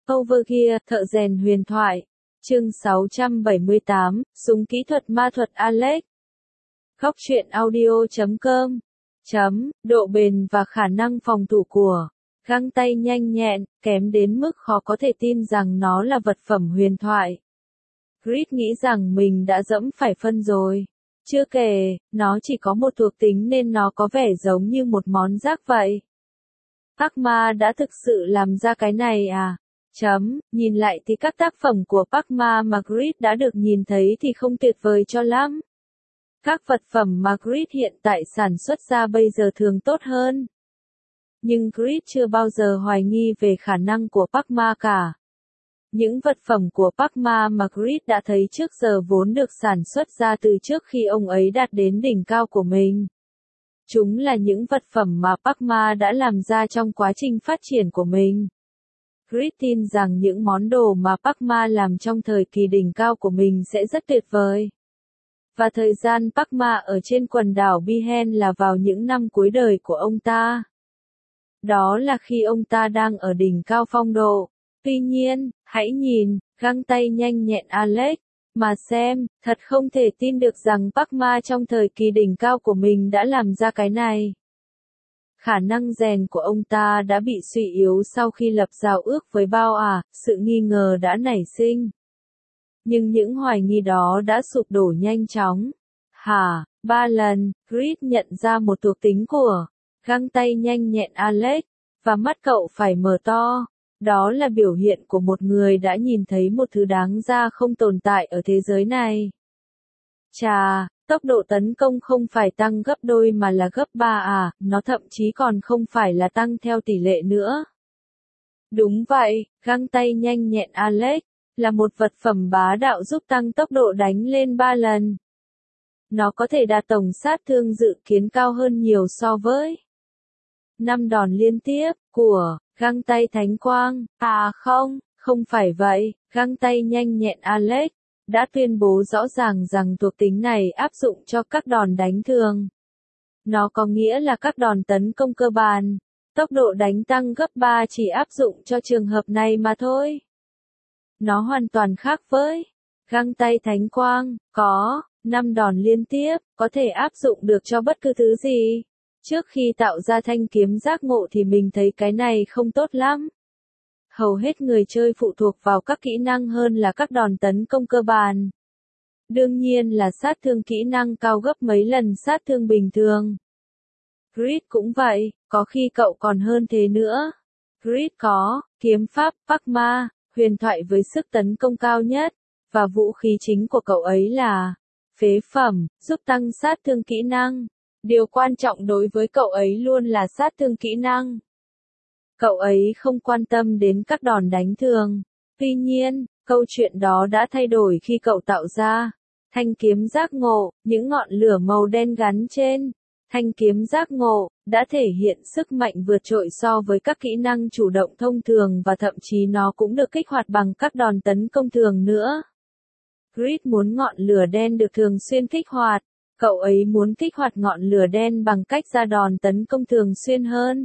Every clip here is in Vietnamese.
Overgear, thợ rèn huyền thoại. Chương 678, súng kỹ thuật ma thuật Alex. Góc truyện audio.com. Độ bền và khả năng phòng thủ của găng tay nhanh nhẹn, kém đến mức khó có thể tin rằng nó là vật phẩm huyền thoại. Grid nghĩ rằng mình đã dẫm phải phân rồi. Chưa kể, nó chỉ có một thuộc tính nên nó có vẻ giống như một món rác vậy. Pacma đã thực sự làm ra cái này à? Nhìn lại thì các tác phẩm của Pacma mà Grid đã được nhìn thấy thì không tuyệt vời cho lắm. Các vật phẩm mà Grid hiện tại sản xuất ra bây giờ thường tốt hơn. Nhưng Grid chưa bao giờ hoài nghi về khả năng của Pacma cả. Những vật phẩm của Pacma mà Grid đã thấy trước giờ vốn được sản xuất ra từ trước khi ông ấy đạt đến đỉnh cao của mình. Chúng là những vật phẩm mà Pacma đã làm ra trong quá trình phát triển của mình. Grid tin rằng những món đồ mà Pacma làm trong thời kỳ đỉnh cao của mình sẽ rất tuyệt vời. Và thời gian Pacma ở trên quần đảo Bihen là vào những năm cuối đời của ông ta. Đó là khi ông ta đang ở đỉnh cao phong độ. Tuy nhiên, hãy nhìn, găng tay nhanh nhẹn Alex, mà xem, thật không thể tin được rằng Pacma trong thời kỳ đỉnh cao của mình đã làm ra cái này. Khả năng rèn của ông ta đã bị suy yếu sau khi lập giao ước với Bao à, sự nghi ngờ đã nảy sinh. Nhưng những hoài nghi đó đã sụp đổ nhanh chóng. 3 lần, Grid nhận ra một thuộc tính của găng tay nhanh nhẹn Alex, và mắt cậu phải mở to. Đó là biểu hiện của một người đã nhìn thấy một thứ đáng ra không tồn tại ở thế giới này. Chà, tốc độ tấn công không phải tăng gấp đôi mà là gấp 3 à, nó thậm chí còn không phải là tăng theo tỷ lệ nữa. Đúng vậy, găng tay nhanh nhẹn Alex là một vật phẩm bá đạo giúp tăng tốc độ đánh lên 3 lần. Nó có thể đạt tổng sát thương dự kiến cao hơn nhiều so với 5 đòn liên tiếp của găng tay thánh quang. À không phải vậy, găng tay nhanh nhẹn Alex đã tuyên bố rõ ràng rằng thuộc tính này áp dụng cho các đòn đánh thường. Nó có nghĩa là các đòn tấn công cơ bản, tốc độ đánh tăng gấp 3 chỉ áp dụng cho trường hợp này mà thôi. Nó hoàn toàn khác với găng tay thánh quang, có 5 đòn liên tiếp, có thể áp dụng được cho bất cứ thứ gì. Trước khi tạo ra thanh kiếm giác ngộ thì mình thấy cái này không tốt lắm. Hầu hết người chơi phụ thuộc vào các kỹ năng hơn là các đòn tấn công cơ bản. Đương nhiên là sát thương kỹ năng cao gấp mấy lần sát thương bình thường. Grid cũng vậy, có khi cậu còn hơn thế nữa. Grid có kiếm pháp Pacma, huyền thoại với sức tấn công cao nhất, và vũ khí chính của cậu ấy là phế phẩm, giúp tăng sát thương kỹ năng. Điều quan trọng đối với cậu ấy luôn là sát thương kỹ năng. Cậu ấy không quan tâm đến các đòn đánh thường. Tuy nhiên, câu chuyện đó đã thay đổi khi cậu tạo ra thanh kiếm giác ngộ, những ngọn lửa màu đen gắn trên thanh kiếm giác ngộ, đã thể hiện sức mạnh vượt trội so với các kỹ năng chủ động thông thường và thậm chí nó cũng được kích hoạt bằng các đòn tấn công thường nữa. Grid muốn ngọn lửa đen được thường xuyên kích hoạt. Cậu ấy muốn kích hoạt ngọn lửa đen bằng cách ra đòn tấn công thường xuyên hơn.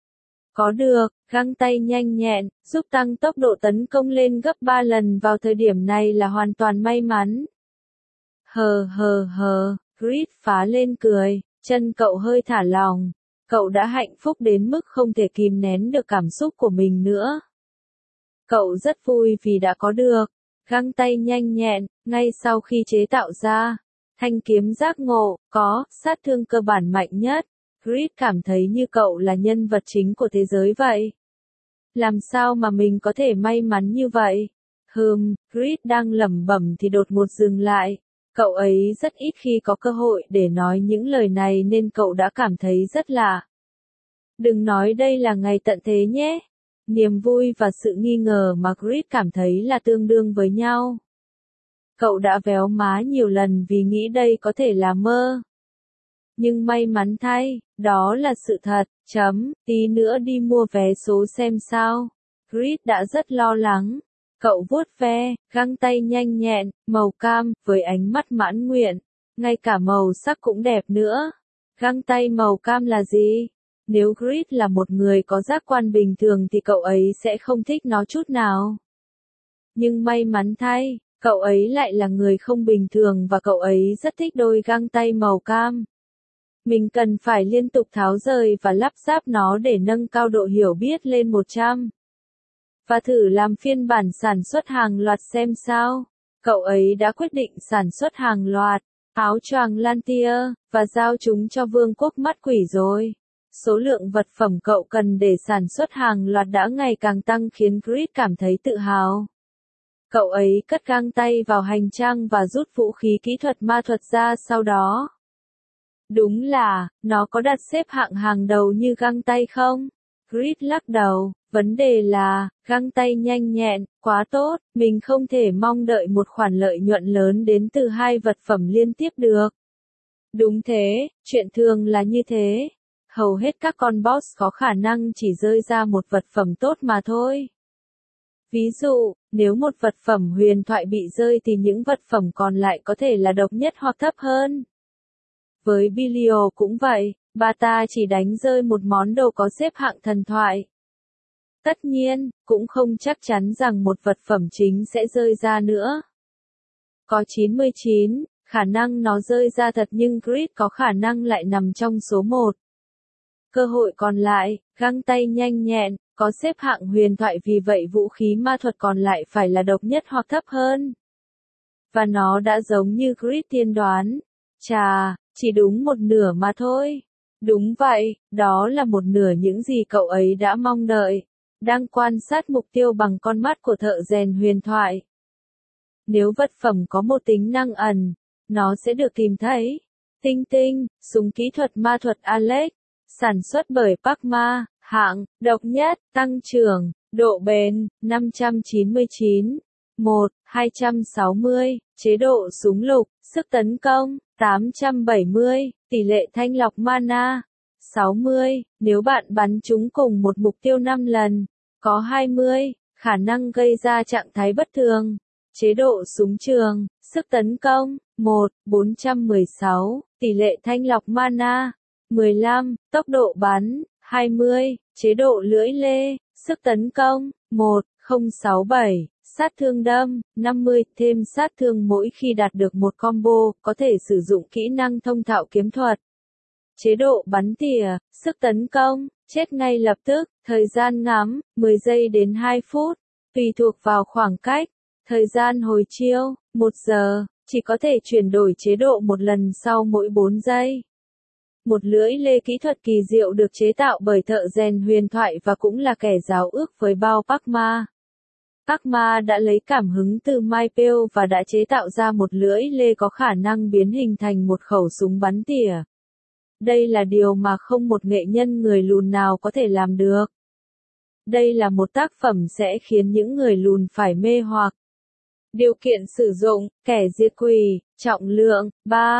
Có được, găng tay nhanh nhẹn, giúp tăng tốc độ tấn công lên gấp 3 lần vào thời điểm này là hoàn toàn may mắn. Grid phá lên cười, chân cậu hơi thả lỏng. Cậu đã hạnh phúc đến mức không thể kìm nén được cảm xúc của mình nữa. Cậu rất vui vì đã có được găng tay nhanh nhẹn, ngay sau khi chế tạo ra thanh kiếm giác ngộ, có sát thương cơ bản mạnh nhất. Grid cảm thấy như cậu là nhân vật chính của thế giới vậy. Làm sao mà mình có thể may mắn như vậy? Grid đang lẩm bẩm thì đột ngột dừng lại. Cậu ấy rất ít khi có cơ hội để nói những lời này nên cậu đã cảm thấy rất lạ. Đừng nói đây là ngày tận thế nhé. Niềm vui và sự nghi ngờ mà Grid cảm thấy là tương đương với nhau. Cậu đã véo má nhiều lần vì nghĩ đây có thể là mơ. Nhưng may mắn thay, đó là sự thật. Tí nữa đi mua vé số xem sao. Grid đã rất lo lắng. Cậu vuốt ve, găng tay nhanh nhẹn, màu cam, với ánh mắt mãn nguyện. Ngay cả màu sắc cũng đẹp nữa. Găng tay màu cam là gì? Nếu Grid là một người có giác quan bình thường thì cậu ấy sẽ không thích nó chút nào. Nhưng may mắn thay, cậu ấy lại là người không bình thường và cậu ấy rất thích đôi găng tay màu cam. Mình cần phải liên tục tháo rời và lắp ráp nó để nâng cao độ hiểu biết lên 100. Và thử làm phiên bản sản xuất hàng loạt xem sao. Cậu ấy đã quyết định sản xuất hàng loạt áo choàng Lantier và giao chúng cho Vương quốc mắt quỷ rồi. Số lượng vật phẩm cậu cần để sản xuất hàng loạt đã ngày càng tăng khiến Grid cảm thấy tự hào. Cậu ấy cất găng tay vào hành trang và rút vũ khí kỹ thuật ma thuật ra sau đó. Đúng là, nó có đặt xếp hạng hàng đầu như găng tay không? Grid lắc đầu, vấn đề là, găng tay nhanh nhẹn, quá tốt, mình không thể mong đợi một khoản lợi nhuận lớn đến từ hai vật phẩm liên tiếp được. Đúng thế, chuyện thường là như thế. Hầu hết các con boss có khả năng chỉ rơi ra một vật phẩm tốt mà thôi. Ví dụ, nếu một vật phẩm huyền thoại bị rơi thì những vật phẩm còn lại có thể là độc nhất hoặc thấp hơn. Với Belial cũng vậy, bà ta chỉ đánh rơi một món đồ có xếp hạng thần thoại. Tất nhiên, cũng không chắc chắn rằng một vật phẩm chính sẽ rơi ra nữa. Có 99, khả năng nó rơi ra thật nhưng Grid có khả năng lại nằm trong số 1. Cơ hội còn lại, găng tay nhanh nhẹn, có xếp hạng huyền thoại vì vậy vũ khí ma thuật còn lại phải là độc nhất hoặc thấp hơn. Và nó đã giống như Grid tiên đoán. Chà, chỉ đúng một nửa mà thôi. Đúng vậy, đó là một nửa những gì cậu ấy đã mong đợi. Đang quan sát mục tiêu bằng con mắt của thợ rèn huyền thoại. Nếu vật phẩm có một tính năng ẩn, nó sẽ được tìm thấy. Tinh tinh, súng kỹ thuật ma thuật Alex, sản xuất bởi Pacma, hạng, độc nhất, tăng trưởng, độ bền, 599. 1, 260, chế độ súng lục, sức tấn công, 870, tỷ lệ thanh lọc mana, 60, nếu bạn bắn chúng cùng một mục tiêu 5 lần, có 20, khả năng gây ra trạng thái bất thường, chế độ súng trường, sức tấn công, 1, 416, tỷ lệ thanh lọc mana, 15, tốc độ bắn, 20, chế độ lưỡi lê, sức tấn công, 1, 067. Sát thương đâm, 50, thêm sát thương mỗi khi đạt được một combo, có thể sử dụng kỹ năng thông thạo kiếm thuật. Chế độ bắn tỉa, sức tấn công, chết ngay lập tức, thời gian ngắn, 10 giây đến 2 phút, tùy thuộc vào khoảng cách. Thời gian hồi chiêu, 1 giờ, chỉ có thể chuyển đổi chế độ một lần sau mỗi 4 giây. Một lưỡi lê kỹ thuật kỳ diệu được chế tạo bởi thợ rèn huyền thoại và cũng là kẻ giao ước với bao Pacma. Pacma đã lấy cảm hứng từ Mypeel và đã chế tạo ra một lưỡi lê có khả năng biến hình thành một khẩu súng bắn tỉa. Đây là điều mà không một nghệ nhân người lùn nào có thể làm được. Đây là một tác phẩm sẽ khiến những người lùn phải mê hoặc. Điều kiện sử dụng, kẻ diệt quỷ, trọng lượng,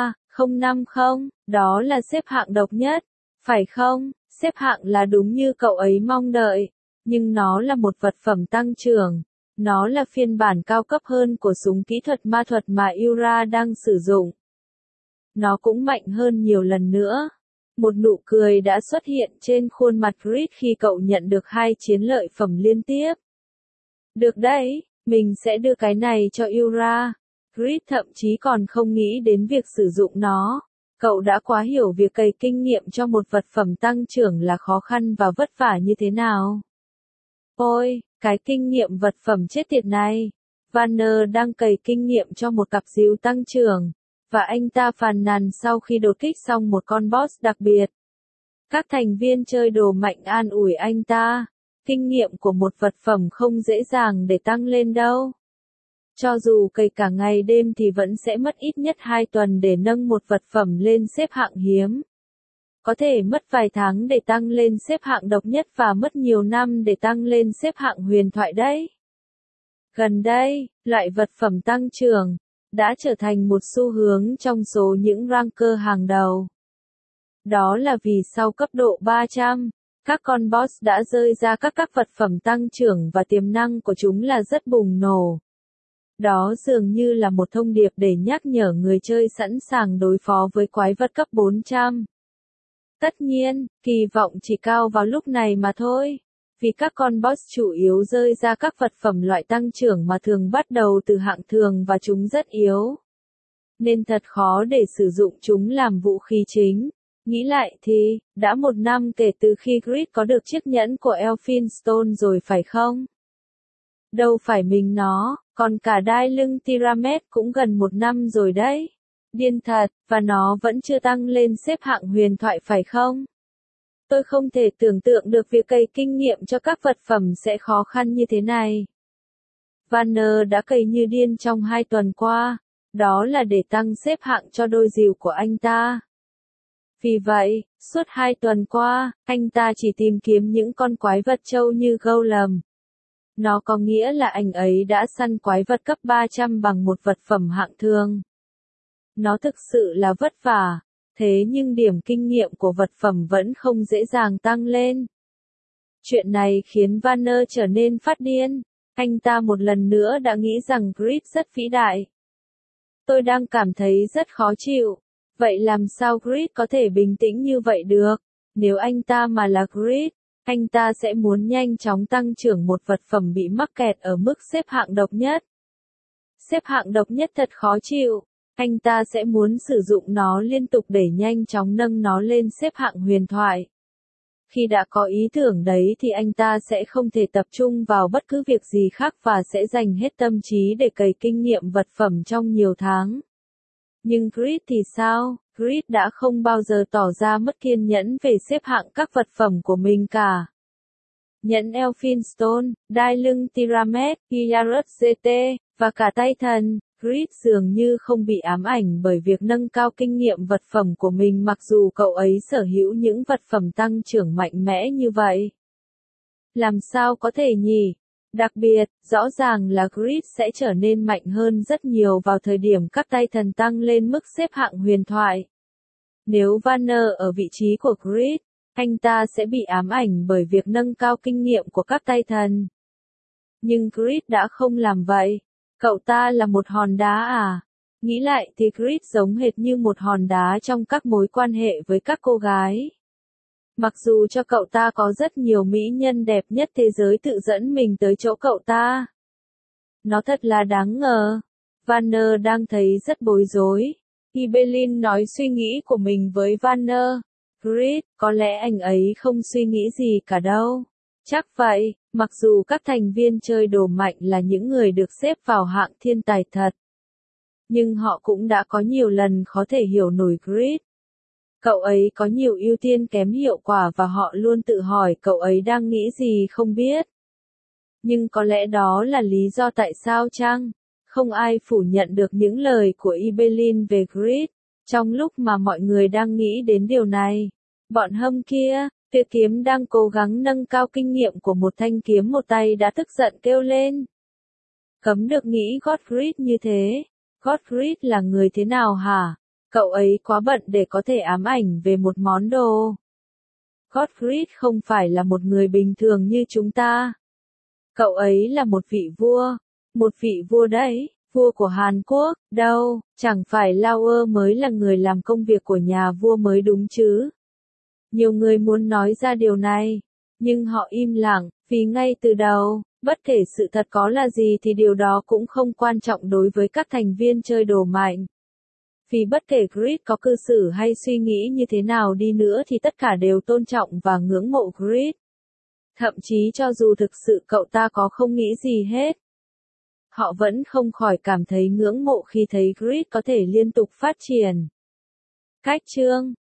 3050, đó là xếp hạng độc nhất, phải không? Xếp hạng là đúng như cậu ấy mong đợi, nhưng nó là một vật phẩm tăng trưởng. Nó là phiên bản cao cấp hơn của súng kỹ thuật ma thuật mà Yura đang sử dụng. Nó cũng mạnh hơn nhiều lần nữa. Một nụ cười đã xuất hiện trên khuôn mặt Grid khi cậu nhận được 2 chiến lợi phẩm liên tiếp. Được đấy, mình sẽ đưa cái này cho Yura. Grid thậm chí còn không nghĩ đến việc sử dụng nó. Cậu đã quá hiểu việc cày kinh nghiệm cho một vật phẩm tăng trưởng là khó khăn và vất vả như thế nào. Ôi, cái kinh nghiệm vật phẩm chết tiệt này. Vanner đang cày kinh nghiệm cho một cặp díu tăng trưởng, và anh ta phàn nàn sau khi đột kích xong một con boss đặc biệt. Các thành viên chơi đồ mạnh an ủi anh ta. Kinh nghiệm của một vật phẩm không dễ dàng để tăng lên đâu. Cho dù cày cả ngày đêm thì vẫn sẽ mất ít nhất 2 tuần để nâng một vật phẩm lên xếp hạng hiếm. Có thể mất vài tháng để tăng lên xếp hạng độc nhất và mất nhiều năm để tăng lên xếp hạng huyền thoại đấy. Gần đây, loại vật phẩm tăng trưởng đã trở thành một xu hướng trong số những ranker hàng đầu. Đó là vì sau cấp độ 300, các con boss đã rơi ra các vật phẩm tăng trưởng và tiềm năng của chúng là rất bùng nổ. Đó dường như là một thông điệp để nhắc nhở người chơi sẵn sàng đối phó với quái vật cấp 400. Tất nhiên, kỳ vọng chỉ cao vào lúc này mà thôi. Vì các con boss chủ yếu rơi ra các vật phẩm loại tăng trưởng mà thường bắt đầu từ hạng thường và chúng rất yếu. Nên thật khó để sử dụng chúng làm vũ khí chính. Nghĩ lại thì, đã 1 năm kể từ khi Grid có được chiếc nhẫn của Elphinstone rồi phải không? Đâu phải mình nó, còn cả đai lưng Tyramet cũng gần 1 năm rồi đấy. Điên thật, và nó vẫn chưa tăng lên xếp hạng huyền thoại phải không? Tôi không thể tưởng tượng được việc cày kinh nghiệm cho các vật phẩm sẽ khó khăn như thế này. Vanner đã cày như điên trong 2 tuần qua, đó là để tăng xếp hạng cho đôi rìu của anh ta. Vì vậy, suốt 2 tuần qua, anh ta chỉ tìm kiếm những con quái vật trâu như Golem. Nó có nghĩa là anh ấy đã săn quái vật cấp 300 bằng một vật phẩm hạng thường. Nó thực sự là vất vả, thế nhưng điểm kinh nghiệm của vật phẩm vẫn không dễ dàng tăng lên. Chuyện này khiến Vanner trở nên phát điên. Anh ta một lần nữa đã nghĩ rằng Grid rất vĩ đại. Tôi đang cảm thấy rất khó chịu. Vậy làm sao Grid có thể bình tĩnh như vậy được? Nếu anh ta mà là Grid, anh ta sẽ muốn nhanh chóng tăng trưởng một vật phẩm bị mắc kẹt ở mức xếp hạng độc nhất. Xếp hạng độc nhất thật khó chịu. Anh ta sẽ muốn sử dụng nó liên tục để nhanh chóng nâng nó lên xếp hạng huyền thoại. Khi đã có ý tưởng đấy thì anh ta sẽ không thể tập trung vào bất cứ việc gì khác và sẽ dành hết tâm trí để cày kinh nghiệm vật phẩm trong nhiều tháng. Nhưng Grid thì sao? Grid đã không bao giờ tỏ ra mất kiên nhẫn về xếp hạng các vật phẩm của mình cả. Nhẫn Elphinstone, đai lưng Tyramet, Gyarados GT, và cả Titan, Grid dường như không bị ám ảnh bởi việc nâng cao kinh nghiệm vật phẩm của mình mặc dù cậu ấy sở hữu những vật phẩm tăng trưởng mạnh mẽ như vậy. Làm sao có thể nhỉ? Đặc biệt, rõ ràng là Grid sẽ trở nên mạnh hơn rất nhiều vào thời điểm các Titan tăng lên mức xếp hạng huyền thoại. Nếu Vanner ở vị trí của Grid, anh ta sẽ bị ám ảnh bởi việc nâng cao kinh nghiệm của các Titan. Nhưng Grid đã không làm vậy. Cậu ta là một hòn đá à? Nghĩ lại thì Grid giống hệt như một hòn đá trong các mối quan hệ với các cô gái. Mặc dù cho cậu ta có rất nhiều mỹ nhân đẹp nhất thế giới tự dẫn mình tới chỗ cậu ta. Nó thật là đáng ngờ. Vanner đang thấy rất bối rối. Ibelin nói suy nghĩ của mình với Vanner. Grid, có lẽ anh ấy không suy nghĩ gì cả đâu. Chắc vậy, mặc dù các thành viên chơi đồ mạnh là những người được xếp vào hạng thiên tài thật. Nhưng họ cũng đã có nhiều lần khó thể hiểu nổi Grid. Cậu ấy có nhiều ưu tiên kém hiệu quả và họ luôn tự hỏi cậu ấy đang nghĩ gì không biết. Nhưng có lẽ đó là lý do tại sao chăng? Không ai phủ nhận được những lời của Ibelin về Grid. Trong lúc mà mọi người đang nghĩ đến điều này, bọn hâm kia, Tuyệt kiếm đang cố gắng nâng cao kinh nghiệm của một thanh kiếm một tay đã tức giận kêu lên. Cấm được nghĩ Godfrey như thế. Godfrey là người thế nào hả? Cậu ấy quá bận để có thể ám ảnh về một món đồ. Godfrey không phải là một người bình thường như chúng ta. Cậu ấy là một vị vua. Một vị vua đấy, vua của Hàn Quốc, đâu, chẳng phải Lauer mới là người làm công việc của nhà vua mới đúng chứ. Nhiều người muốn nói ra điều này, nhưng họ im lặng, vì ngay từ đầu, bất kể sự thật có là gì thì điều đó cũng không quan trọng đối với các thành viên chơi đồ mạnh. Vì bất kể Grid có cư xử hay suy nghĩ như thế nào đi nữa thì tất cả đều tôn trọng và ngưỡng mộ Grid. Thậm chí cho dù thực sự cậu ta có không nghĩ gì hết. Họ vẫn không khỏi cảm thấy ngưỡng mộ khi thấy Grid có thể liên tục phát triển. Cách chương